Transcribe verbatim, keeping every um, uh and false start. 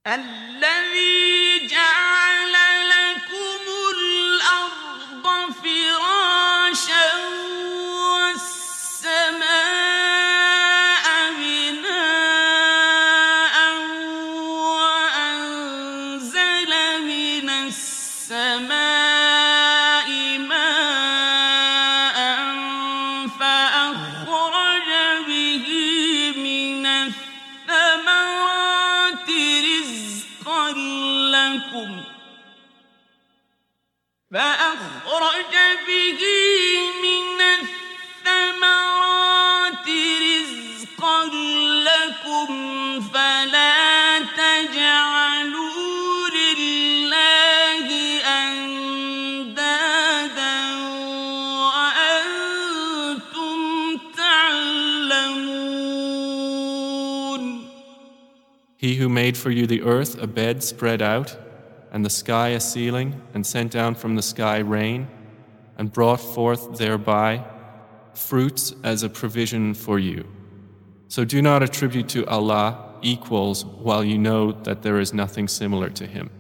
الذي جعل لكم الأرض فراشا والسماء بناء وأنزل من السماء ماء فأخرج به من الثمرات رزقا لكم فأخرج به من الثمرات رزقا لكم فلا تجعلوا لله أندادا وأنتم تعلمون. He who made for you the earth a bed spread out, and the sky a ceiling, and sent down from the sky rain, and brought forth thereby fruits as a provision for you. So do not attribute to Allah equals while you know that there is nothing similar to Him.